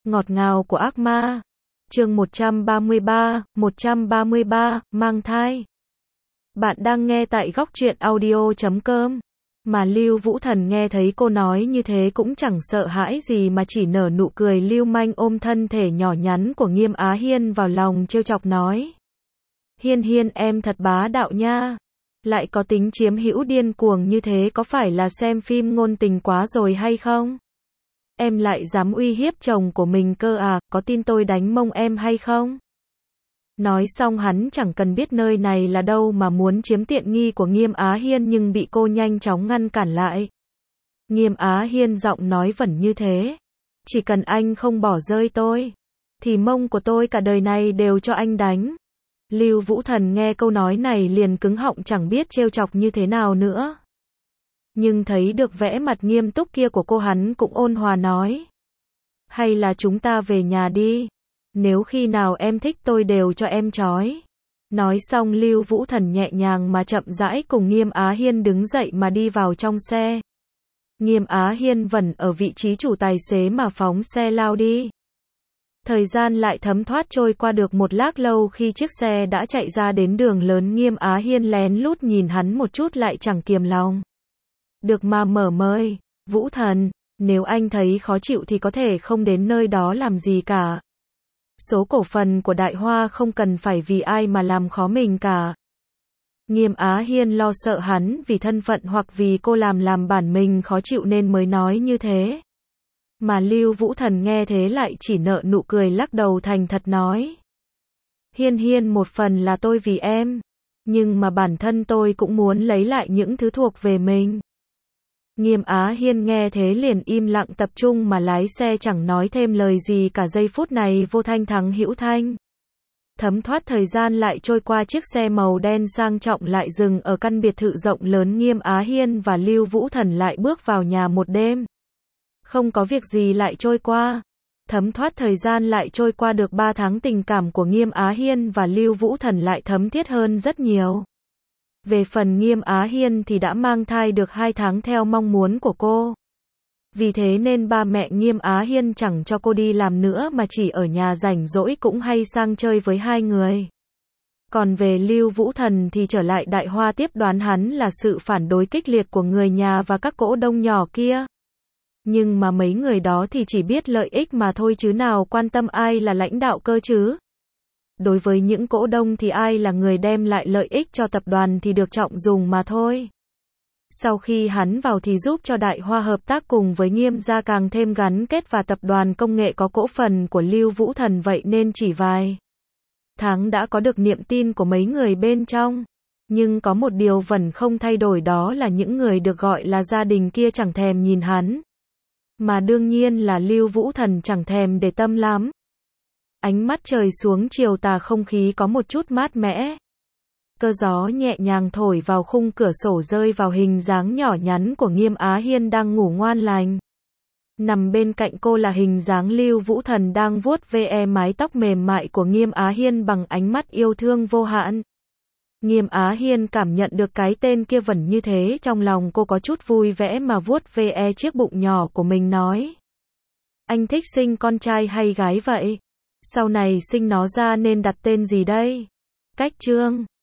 Ngọt ngào của ác ma. Chương 133, mang thai. Bạn đang nghe tại góc truyện audio.com. Mà Lưu Vũ Thần nghe thấy cô nói như thế cũng chẳng sợ hãi gì mà chỉ nở nụ cười lưu manh ôm thân thể nhỏ nhắn của Nghiêm Á Hiên vào lòng trêu chọc nói. Hiên Hiên em thật bá đạo nha. Lại có tính chiếm hữu điên cuồng như thế có phải là xem phim ngôn tình quá rồi hay không? Em lại dám uy hiếp chồng của mình cơ à, có tin tôi đánh mông em hay không? Nói xong hắn chẳng cần biết nơi này là đâu mà muốn chiếm tiện nghi của Nghiêm Á Hiên nhưng bị cô nhanh chóng ngăn cản lại. Nghiêm Á Hiên giọng nói vẫn như thế. Chỉ cần anh không bỏ rơi tôi, thì mông của tôi cả đời này đều cho anh đánh. Lưu Vũ Thần nghe câu nói này liền cứng họng chẳng biết trêu chọc như thế nào nữa. Nhưng thấy được vẻ mặt nghiêm túc kia của cô hắn cũng ôn hòa nói. Hay là chúng ta về nhà đi. Nếu khi nào em thích tôi đều cho em trói. Nói xong Lưu Vũ Thần nhẹ nhàng mà chậm rãi cùng Nghiêm Á Hiên đứng dậy mà đi vào trong xe. Nghiêm Á Hiên vẫn ở vị trí chủ tài xế mà phóng xe lao đi. Thời gian lại thấm thoát trôi qua được một lát lâu khi chiếc xe đã chạy ra đến đường lớn. Nghiêm Á Hiên lén lút nhìn hắn một chút lại chẳng kiềm lòng. Được mà mở mời, Vũ Thần, nếu anh thấy khó chịu thì có thể không đến nơi đó làm gì cả. Số cổ phần của Đại Hoa không cần phải vì ai mà làm khó mình cả. Nghiêm Á Hiên lo sợ hắn vì thân phận hoặc vì cô làm bản mình khó chịu nên mới nói như thế. Mà Lưu Vũ Thần nghe thế lại chỉ nở nụ cười lắc đầu thành thật nói. Hiên Hiên, một phần là tôi vì em, nhưng mà bản thân tôi cũng muốn lấy lại những thứ thuộc về mình. Nghiêm Á Hiên nghe thế liền im lặng tập trung mà lái xe chẳng nói thêm lời gì cả. Giây phút này vô thanh thắng hữu thanh. Thấm thoát thời gian lại trôi qua, chiếc xe màu đen sang trọng lại dừng ở căn biệt thự rộng lớn. Nghiêm Á Hiên và Lưu Vũ Thần lại bước vào nhà một đêm. Không có việc gì lại trôi qua. Thấm thoát thời gian lại trôi qua được 3 tháng, tình cảm của Nghiêm Á Hiên và Lưu Vũ Thần lại thấm thiết hơn rất nhiều. Về phần Nghiêm Á Hiên thì đã mang thai được 2 tháng theo mong muốn của cô. Vì thế nên ba mẹ Nghiêm Á Hiên chẳng cho cô đi làm nữa mà chỉ ở nhà rảnh rỗi cũng hay sang chơi với hai người. Còn về Lưu Vũ Thần thì trở lại Đại Hoa tiếp đoán hắn là sự phản đối kịch liệt của người nhà và các cổ đông nhỏ kia. Nhưng mà mấy người đó thì chỉ biết lợi ích mà thôi chứ nào quan tâm ai là lãnh đạo cơ chứ. Đối với những cổ đông thì ai là người đem lại lợi ích cho tập đoàn thì được trọng dùng mà thôi. Sau khi hắn vào thì giúp cho Đại Hoa hợp tác cùng với Nghiêm gia càng thêm gắn kết và tập đoàn công nghệ có cổ phần của Lưu Vũ Thần, vậy nên chỉ vài tháng đã có được niềm tin của mấy người bên trong. Nhưng có một điều vẫn không thay đổi, đó là những người được gọi là gia đình kia chẳng thèm nhìn hắn. Mà đương nhiên là Lưu Vũ Thần chẳng thèm để tâm lắm. Ánh mắt trời xuống chiều tà, không khí có một chút mát mẻ. Cơn gió nhẹ nhàng thổi vào khung cửa sổ rơi vào hình dáng nhỏ nhắn của Nghiêm Á Hiên đang ngủ ngoan lành. Nằm bên cạnh cô là hình dáng Lưu Vũ Thần đang vuốt ve mái tóc mềm mại của Nghiêm Á Hiên bằng ánh mắt yêu thương vô hạn. Nghiêm Á Hiên cảm nhận được cái tên kia vẫn như thế, trong lòng cô có chút vui vẻ mà vuốt ve chiếc bụng nhỏ của mình nói. Anh thích sinh con trai hay gái vậy? Sau này sinh nó ra nên đặt tên gì đây? Cách chương